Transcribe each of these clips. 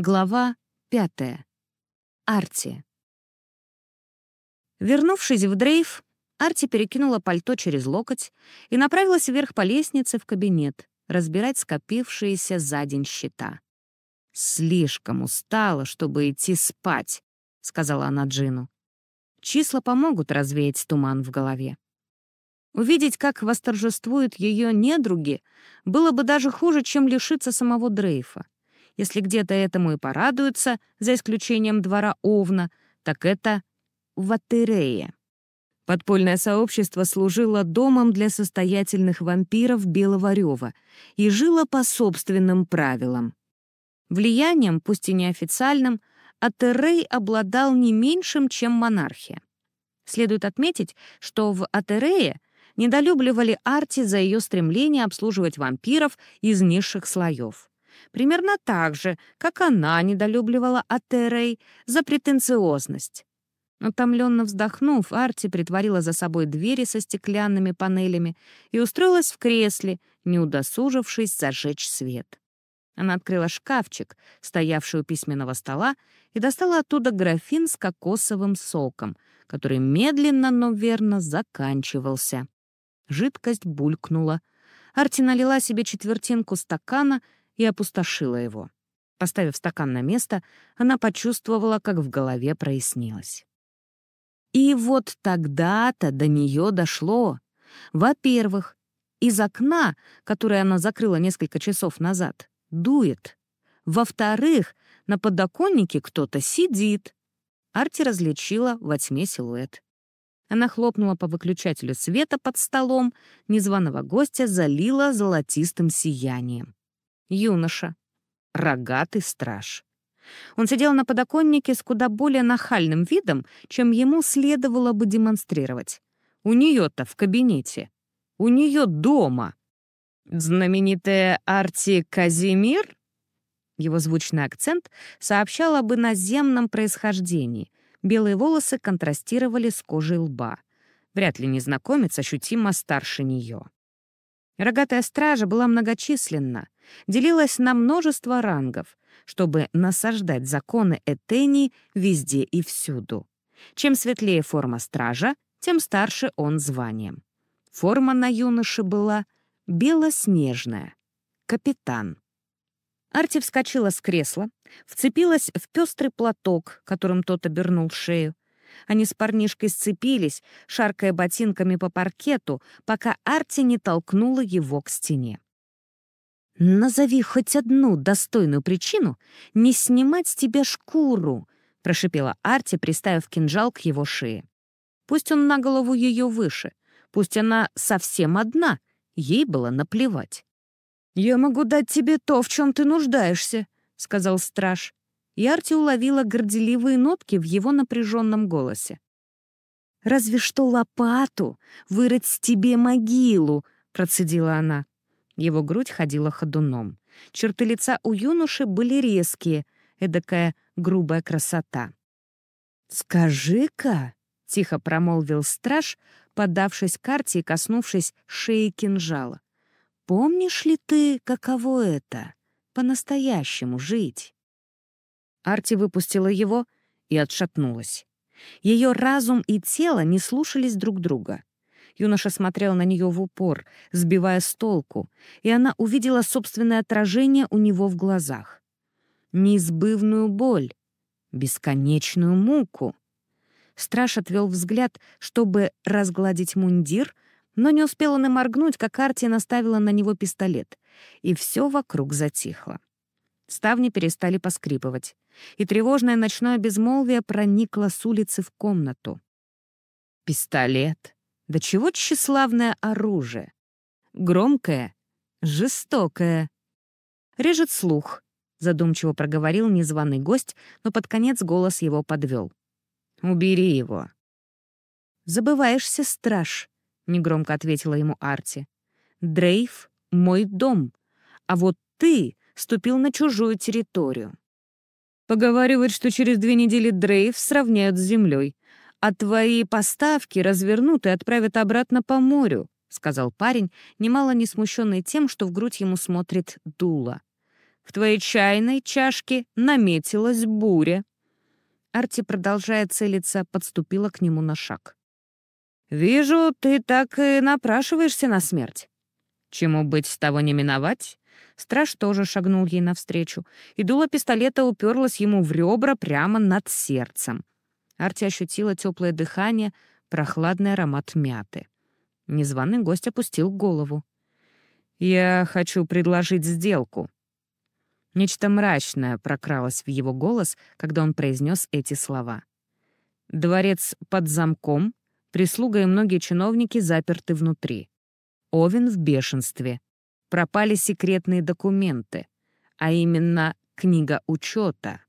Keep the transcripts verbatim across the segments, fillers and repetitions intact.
Глава пятая. Арти. Вернувшись в дрейф, Арти перекинула пальто через локоть и направилась вверх по лестнице в кабинет, разбирать скопившиеся за день счета. «Слишком устала, чтобы идти спать», — сказала она Джину. «Числа помогут развеять туман в голове». Увидеть, как восторжествуют ее недруги, было бы даже хуже, чем лишиться самого дрейфа. Если где-то этому и порадуются, за исключением двора Овна, так это в Атерее. Подпольное сообщество служило домом для состоятельных вампиров Белого Рёва и жило по собственным правилам. Влиянием, пусть и неофициальным, Атерей обладал не меньшим, чем монархия. Следует отметить, что в Атерее недолюбливали Арти за ее стремление обслуживать вампиров из низших слоев. Примерно так же, как она недолюбливала Атерей за претенциозность. Утомленно вздохнув, Арти притворила за собой двери со стеклянными панелями и устроилась в кресле, не удосужившись зажечь свет. Она открыла шкафчик, стоявший у письменного стола, и достала оттуда графин с кокосовым соком, который медленно, но верно заканчивался. Жидкость булькнула. Арти налила себе четвертинку стакана и опустошила его. Поставив стакан на место, она почувствовала, как в голове прояснилось. И вот тогда-то до нее дошло. Во-первых, из окна, которое она закрыла несколько часов назад, дует. Во-вторых, на подоконнике кто-то сидит. Арти различила во тьме силуэт. Она хлопнула по выключателю света под столом, незваного гостя залила золотистым сиянием. Юноша. Рогатый страж. Он сидел на подоконнике с куда более нахальным видом, чем ему следовало бы демонстрировать. У нее-то в кабинете. У нее дома. Знаменитая Арти Казимир? Его звучный акцент сообщал об иноземном происхождении. Белые волосы контрастировали с кожей лба. Вряд ли незнакомец ощутимо старше нее. Рогатая стража была многочисленна, делилась на множество рангов, чтобы насаждать законы Этении везде и всюду. Чем светлее форма стража, тем старше он званием. Форма на юноше была белоснежная. Капитан. Арти вскочила с кресла, вцепилась в пестрый платок, которым тот обернул шею. Они с парнишкой сцепились, шаркая ботинками по паркету, пока Арти не толкнула его к стене. «Назови хоть одну достойную причину не снимать с тебя шкуру», — прошипела Арти, приставив кинжал к его шее. Пусть он на голову ее выше, пусть она совсем одна, ей было наплевать. «Я могу дать тебе то, в чем ты нуждаешься», — сказал страж. И Арти уловила горделивые нотки в его напряженном голосе. «Разве что лопату, вырыть тебе могилу», — процедила она. Его грудь ходила ходуном. Черты лица у юноши были резкие, эдакая грубая красота. «Скажи-ка», — тихо промолвил страж, подавшись к Арти и коснувшись шеи кинжала, «помнишь ли ты, каково это — по-настоящему жить?» Арти выпустила его и отшатнулась. Ее разум и тело не слушались друг друга. Юноша смотрел на нее в упор, сбивая с толку, и она увидела собственное отражение у него в глазах. Неизбывную боль, бесконечную муку. Страж отвел взгляд, чтобы разгладить мундир, но не успел он и моргнуть, как Арти наставила на него пистолет, и все вокруг затихло. Ставни перестали поскрипывать, и тревожное ночное безмолвие проникло с улицы в комнату. Пистолет. Да чего тщеславное оружие. Громкое, жестокое. «Режет слух», — задумчиво проговорил незваный гость, но под конец голос его подвел. «Убери его». «Забываешься, страж», — негромко ответила ему Арти. «Дрейф — мой дом, а вот ты ступил на чужую территорию. Поговаривают, что через две недели Дрейф сравняют с землей, а твои поставки развернут и отправят обратно по морю», — сказал парень, немало не смущенный тем, что в грудь ему смотрит дуло. В твоей чайной чашке наметилась буря». Арти, продолжая целиться, подступила к нему на шаг. «Вижу, ты так и напрашиваешься на смерть. Чему быть, того не миновать». Страж тоже шагнул ей навстречу, и дуло пистолета уперлось ему в ребра прямо над сердцем. Арти ощутила теплое дыхание, прохладный аромат мяты. Незваный гость опустил голову. «Я хочу предложить сделку». Нечто мрачное прокралось в его голос, когда он произнес эти слова. «Дворец под замком, прислуга и многие чиновники заперты внутри. Овен в бешенстве. Пропали секретные документы, а именно книга учета».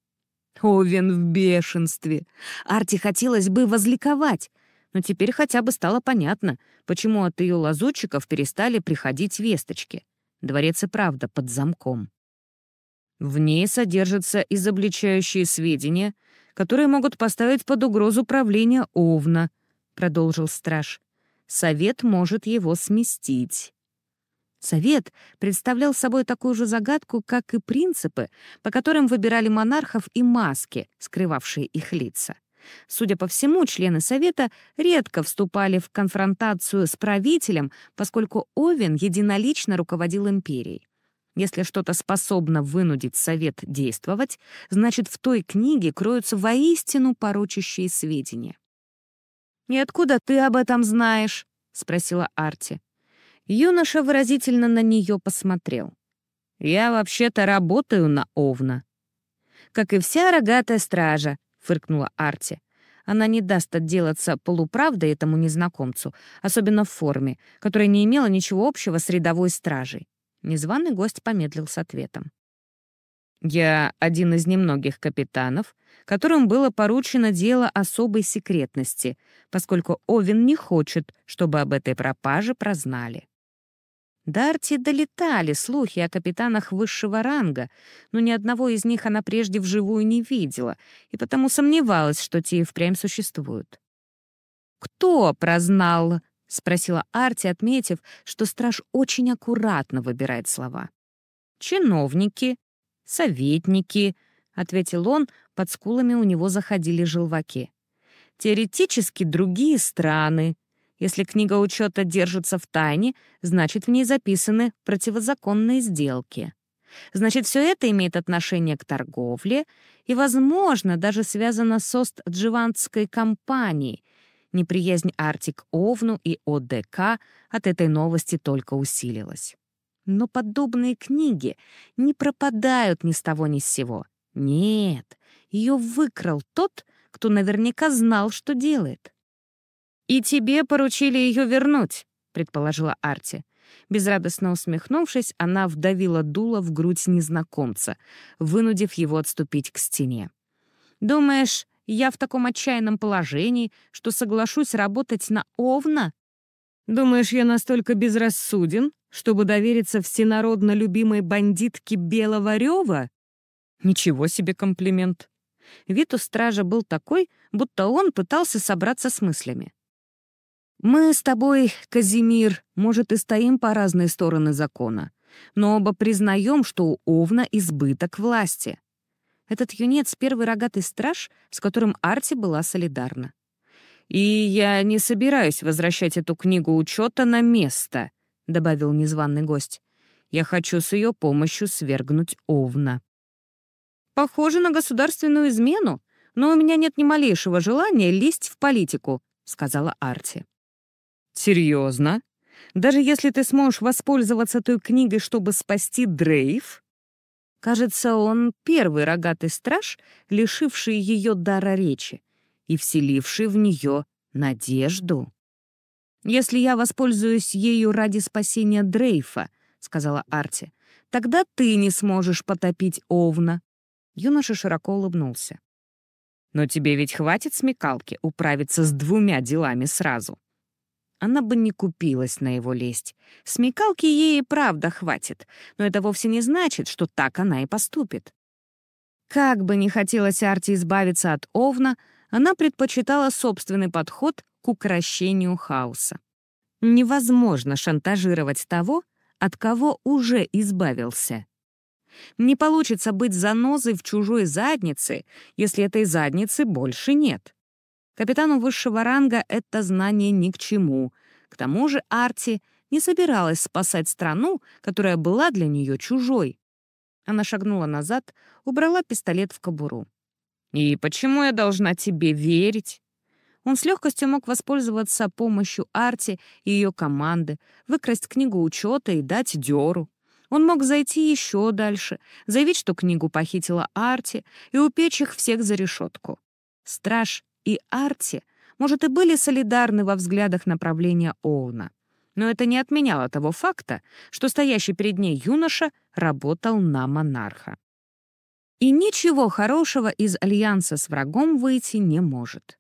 Овен в бешенстве. Арти хотелось бы возликовать, но теперь хотя бы стало понятно, почему от ее лазутчиков перестали приходить весточки. Дворец и правда под замком. В ней содержатся изобличающие сведения, которые могут поставить под угрозу правление Овна, продолжил страж. Совет может его сместить. Совет представлял собой такую же загадку, как и принципы, по которым выбирали монархов и маски, скрывавшие их лица. Судя по всему, члены Совета редко вступали в конфронтацию с правителем, поскольку Овен единолично руководил империей. Если что-то способно вынудить Совет действовать, значит, в той книге кроются воистину порочащие сведения. «И откуда ты об этом знаешь?» — спросила Арти. Юноша выразительно на нее посмотрел. «Я вообще-то работаю на Овна». «Как и вся рогатая стража», — фыркнула Арти. Она не даст отделаться полуправдой этому незнакомцу, особенно в форме, которая не имела ничего общего с рядовой стражей. Незваный гость помедлил с ответом. «Я один из немногих капитанов, которым было поручено дело особой секретности, поскольку Овен не хочет, чтобы об этой пропаже прознали». До Арти долетали слухи о капитанах высшего ранга, но ни одного из них она прежде вживую не видела, и потому сомневалась, что те и впрямь существуют. «Кто прознал?» — спросила Арти, отметив, что страж очень аккуратно выбирает слова. «Чиновники, советники», — ответил он, под скулами у него заходили желваки. «Теоретически другие страны. Если книга учета держится в тайне, значит, в ней записаны противозаконные сделки. Значит, все это имеет отношение к торговле и, возможно, даже связано с Ост-Дживанской компанией. Неприязнь Арти к Овну и ОДК от этой новости только усилилась. Но подобные книги не пропадают ни с того ни с сего. Нет, ее выкрал тот, кто наверняка знал, что делает. «И тебе поручили ее вернуть», — предположила Арти. Безрадостно усмехнувшись, она вдавила дуло в грудь незнакомца, вынудив его отступить к стене. «Думаешь, я в таком отчаянном положении, что соглашусь работать на Овна? Думаешь, я настолько безрассуден, чтобы довериться всенародно любимой бандитке Белого Рёва?» Ничего себе комплимент. Вид у стража был такой, будто он пытался собраться с мыслями. «Мы с тобой, Казимир, может, и стоим по разные стороны закона, но оба признаем, что у Овна избыток власти». Этот юнец — первый рогатый страж, с которым Арти была солидарна. «И я не собираюсь возвращать эту книгу учета на место», — добавил незваный гость. «Я хочу с ее помощью свергнуть Овна». «Похоже на государственную измену, но у меня нет ни малейшего желания лезть в политику», — сказала Арти. «Серьезно? Даже если ты сможешь воспользоваться той книгой, чтобы спасти Дрейв?» Кажется, он первый рогатый страж, лишивший ее дара речи и вселивший в нее надежду. «Если я воспользуюсь ею ради спасения Дрейфа», — сказала Арти, — «тогда ты не сможешь потопить Овна». Юноша широко улыбнулся. «Но тебе ведь хватит смекалки управиться с двумя делами сразу». Она бы не купилась на его лесть. Смекалки ей и правда хватит, но это вовсе не значит, что так она и поступит. Как бы ни хотелось Арти избавиться от Овна, она предпочитала собственный подход к укрощению хаоса. Невозможно шантажировать того, от кого уже избавился. Не получится быть занозой в чужой заднице, если этой задницы больше нет. Капитану высшего ранга это знание ни к чему. К тому же Арти не собиралась спасать страну, которая была для нее чужой. Она шагнула назад, убрала пистолет в кобуру. «И почему я должна тебе верить?» Он с легкостью мог воспользоваться помощью Арти и ее команды, выкрасть книгу учета и дать дёру. Он мог зайти еще дальше, заявить, что книгу похитила Арти, и упечь их всех за решетку. Страж и Арти, может, и были солидарны во взглядах направления Оуна. Но это не отменяло того факта, что стоящий перед ней юноша работал на монарха. И ничего хорошего из альянса с врагом выйти не может.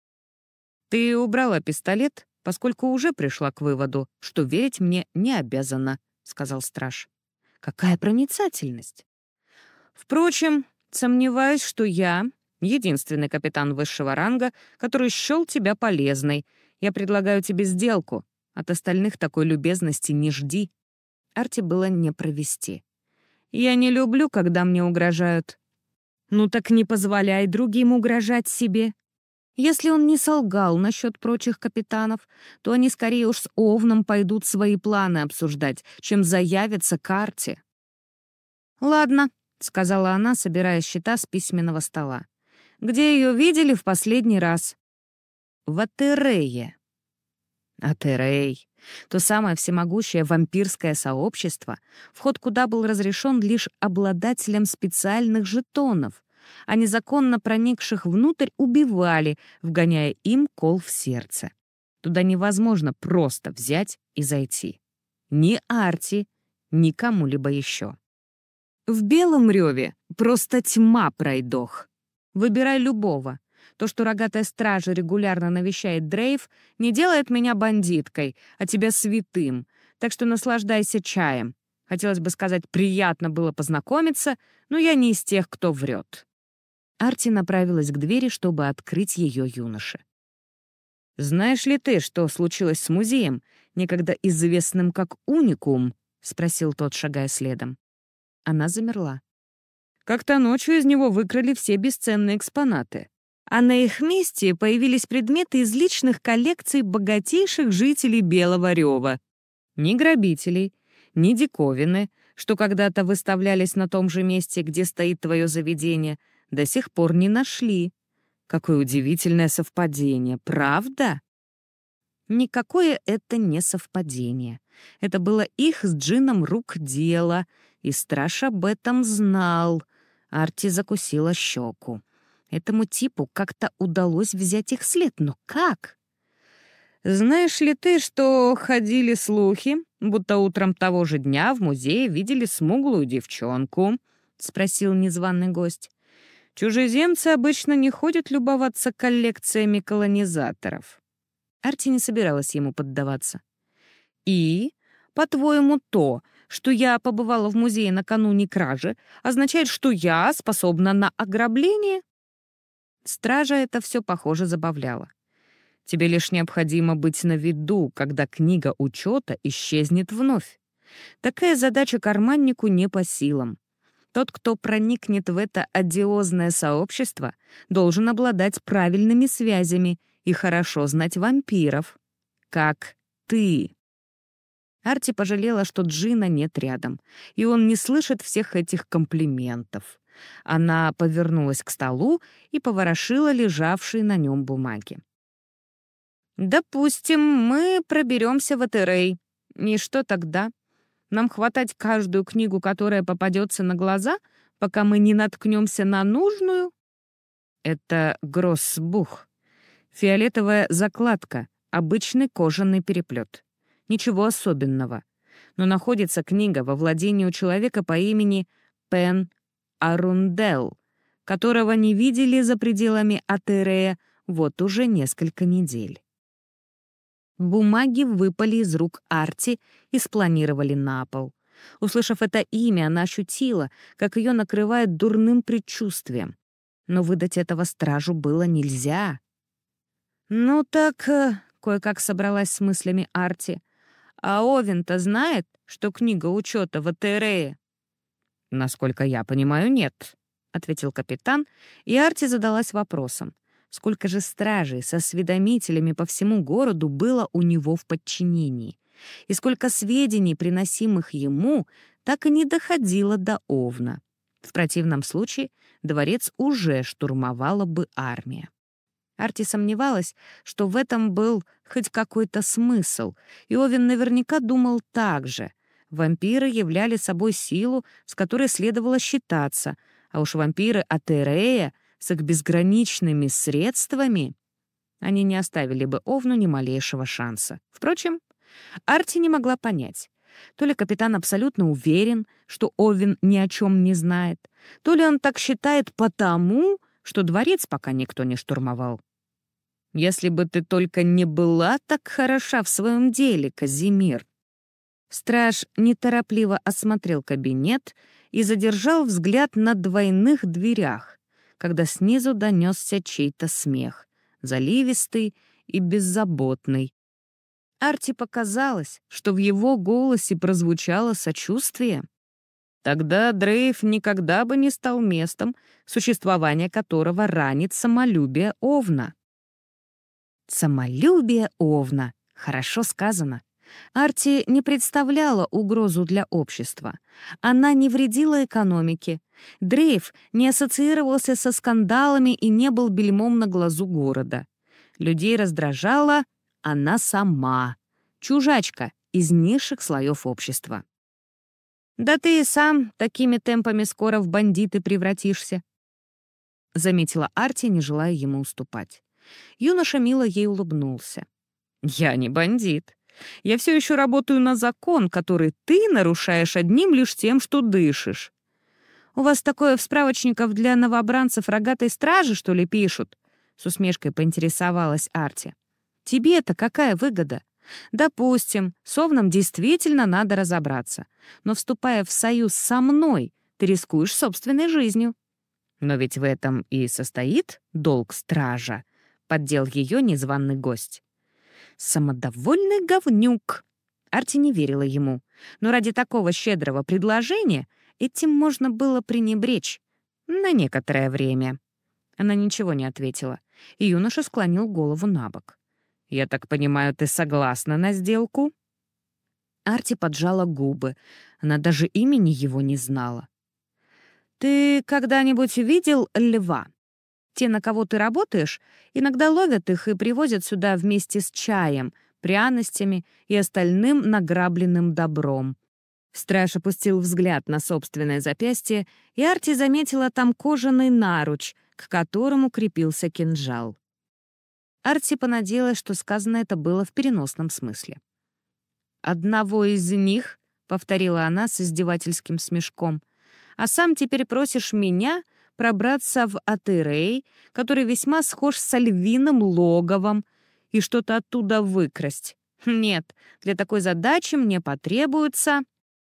«Ты убрала пистолет, поскольку уже пришла к выводу, что верить мне не обязана», — сказал страж. «Какая проницательность!» «Впрочем, сомневаюсь, что я единственный капитан высшего ранга, который счёл тебя полезной. Я предлагаю тебе сделку. От остальных такой любезности не жди». Арти было не провести. «Я не люблю, когда мне угрожают». «Ну так не позволяй другим угрожать себе». Если он не солгал насчет прочих капитанов, то они скорее уж с Овном пойдут свои планы обсуждать, чем заявятся к Арти. «Ладно», — сказала она, собирая счета с письменного стола. «Где ее видели в последний раз?» «В Атерее». Атерей. То самое всемогущее вампирское сообщество, вход куда был разрешен лишь обладателям специальных жетонов, а незаконно проникших внутрь убивали, вгоняя им кол в сердце. Туда невозможно просто взять и зайти. Ни Арти, ни кому-либо еще. В Белом Реве просто тьма пройдох. Выбирай любого. То, что рогатая стража регулярно навещает Дрейв, не делает меня бандиткой, а тебя святым. Так что наслаждайся чаем. Хотелось бы сказать, приятно было познакомиться, но я не из тех, кто врет. Арти направилась к двери, чтобы открыть ее юноше. «Знаешь ли ты, что случилось с музеем, некогда известным как Уникум?» — спросил тот, шагая следом. Она замерла. «Как-то ночью из него выкрали все бесценные экспонаты, а на их месте появились предметы из личных коллекций богатейших жителей Белого Рева. Ни грабителей, ни диковины, что когда-то выставлялись на том же месте, где стоит твое заведение, до сих пор не нашли. Какое удивительное совпадение, правда?» Никакое это не совпадение. Это было их с Джином рук дело, и страж об этом знал. Арти закусила щеку. Этому типу как-то удалось взять их след, но как? «Знаешь ли ты, что ходили слухи, будто утром того же дня в музее видели смуглую девчонку?» — спросил незваный гость. «Чужеземцы обычно не ходят любоваться коллекциями колонизаторов». Арти не собиралась ему поддаваться. «И, по-твоему, то, что я побывала в музее накануне кражи, означает, что я способна на ограбление?» Стража это все, похоже, забавляло. «Тебе лишь необходимо быть на виду, когда книга учета исчезнет вновь. Такая задача карманнику не по силам. Тот, кто проникнет в это одиозное сообщество, должен обладать правильными связями и хорошо знать вампиров. Как ты». Арти пожалела, что Джина нет рядом, и он не слышит всех этих комплиментов. Она повернулась к столу и поворошила лежавшие на нем бумаги. «Допустим, мы проберемся в Атерей. И что тогда? Нам хватать каждую книгу, которая попадется на глаза, пока мы не наткнемся на нужную?» Это гроссбух. Фиолетовая закладка, обычный кожаный переплет. Ничего особенного. Но находится книга во владении у человека по имени Пен Арундел, которого не видели за пределами Атерея вот уже несколько недель. Бумаги выпали из рук Арти и спланировали на пол. Услышав это имя, она ощутила, как ее накрывает дурным предчувствием. Но выдать этого стражу было нельзя. «Ну так...» — кое-как собралась с мыслями Арти. «А Овен-то знает, что книга учета в Атерее?» «Насколько я понимаю, нет», — ответил капитан, и Арти задалась вопросом, сколько же стражей со осведомителями по всему городу было у него в подчинении, и сколько сведений, приносимых ему, так и не доходило до Овна. В противном случае дворец уже штурмовала бы армия. Арти сомневалась, что в этом был хоть какой-то смысл, и Овен наверняка думал так же. Вампиры являли собой силу, с которой следовало считаться, а уж вампиры Атерея с их безграничными средствами они не оставили бы Овну ни малейшего шанса. Впрочем, Арти не могла понять, то ли капитан абсолютно уверен, что Овен ни о чем не знает, то ли он так считает потому, что дворец пока никто не штурмовал. «Если бы ты только не была так хороша в своем деле, Казимир». Страж неторопливо осмотрел кабинет и задержал взгляд на двойных дверях, когда снизу донесся чей-то смех, заливистый и беззаботный. Арти показалось, что в его голосе прозвучало сочувствие. Тогда Дрейв никогда бы не стал местом, существование которого ранит самолюбие Овна. Самолюбие Овна. Хорошо сказано. Арти не представляла угрозу для общества. Она не вредила экономике. Дрейв не ассоциировался со скандалами и не был бельмом на глазу города. Людей раздражала она сама, чужачка из низших слоев общества. «Да ты и сам такими темпами скоро в бандиты превратишься», — заметила Арти, не желая ему уступать. Юноша мило ей улыбнулся. «Я не бандит. Я все еще работаю на закон, который ты нарушаешь одним лишь тем, что дышишь. У вас такое в справочниках для новобранцев рогатой стражи, что ли, пишут?» — с усмешкой поинтересовалась Арти. «Тебе-то какая выгода? Допустим, с Овном действительно надо разобраться, но, вступая в союз со мной, ты рискуешь собственной жизнью». «Но ведь в этом и состоит долг стража», — поддел ее незваный гость. «Самодовольный говнюк!» Арти не верила ему, но ради такого щедрого предложения этим можно было пренебречь на некоторое время. Она ничего не ответила, и юноша склонил голову на бок. «Я так понимаю, ты согласна на сделку?» Арти поджала губы. Она даже имени его не знала. «Ты когда-нибудь видел льва? Те, на кого ты работаешь, иногда ловят их и привозят сюда вместе с чаем, пряностями и остальным награбленным добром». Страж опустил взгляд на собственное запястье, и Арти заметила там кожаный наруч, к которому крепился кинжал. Арти понадеялась, что сказано это было в переносном смысле. «Одного из них», — повторила она с издевательским смешком, «а сам теперь просишь меня пробраться в Атерей, который весьма схож с львиным логовом, и что-то оттуда выкрасть. Нет, для такой задачи мне потребуется...»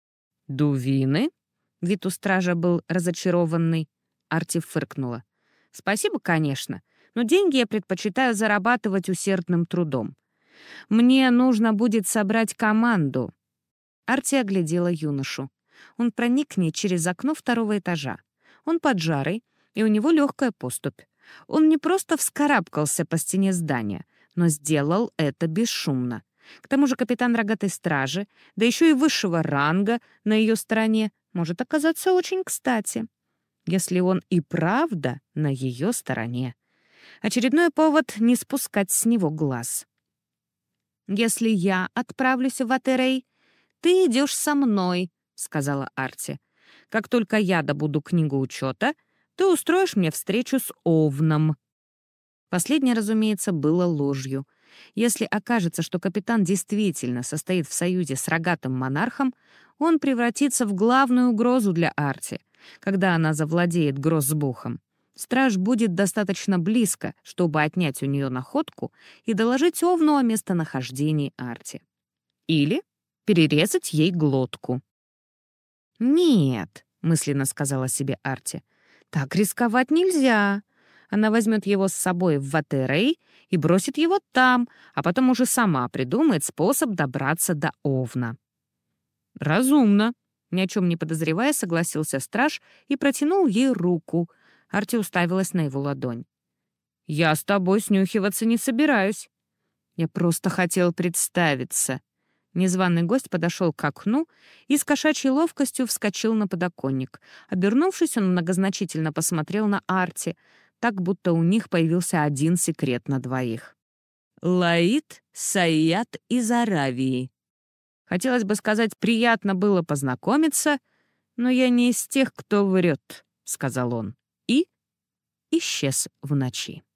«Дувины?» — вид у стража был разочарованный. Арти фыркнула. «Спасибо, конечно, но деньги я предпочитаю зарабатывать усердным трудом. Мне нужно будет собрать команду». Арти оглядела юношу. Он проник к ней через окно второго этажа. Он поджарый, и у него легкая поступь. Он не просто вскарабкался по стене здания, но сделал это бесшумно. К тому же капитан рогатой стражи, да еще и высшего ранга на ее стороне, может оказаться очень кстати, если он и правда на ее стороне. Очередной повод не спускать с него глаз. «Если я отправлюсь в Атерей, ты идешь со мной», — сказала Арти. «Как только я добуду книгу учета, ты устроишь мне встречу с Овном». Последнее, разумеется, было ложью. Если окажется, что капитан действительно состоит в союзе с рогатым монархом, он превратится в главную угрозу для Арти, когда она завладеет Гроссбухом. Страж будет достаточно близко, чтобы отнять у нее находку и доложить Овну о местонахождении Арти. Или перерезать ей глотку. «Нет», — мысленно сказала себе Арти, — «так рисковать нельзя». Она возьмет его с собой в Атерей и бросит его там, а потом уже сама придумает способ добраться до Овна. «Разумно», Ни о чем не подозревая, согласился страж и протянул ей руку. Арти уставилась на его ладонь. «Я с тобой снюхиваться не собираюсь. Я просто хотел представиться». Незваный гость подошел к окну и с кошачьей ловкостью вскочил на подоконник. Обернувшись, он многозначительно посмотрел на Арти, так будто у них появился один секрет на двоих. «Лаид Саят из Аравии. Хотелось бы сказать, приятно было познакомиться, но я не из тех, кто врет», — сказал он, и исчез в ночи.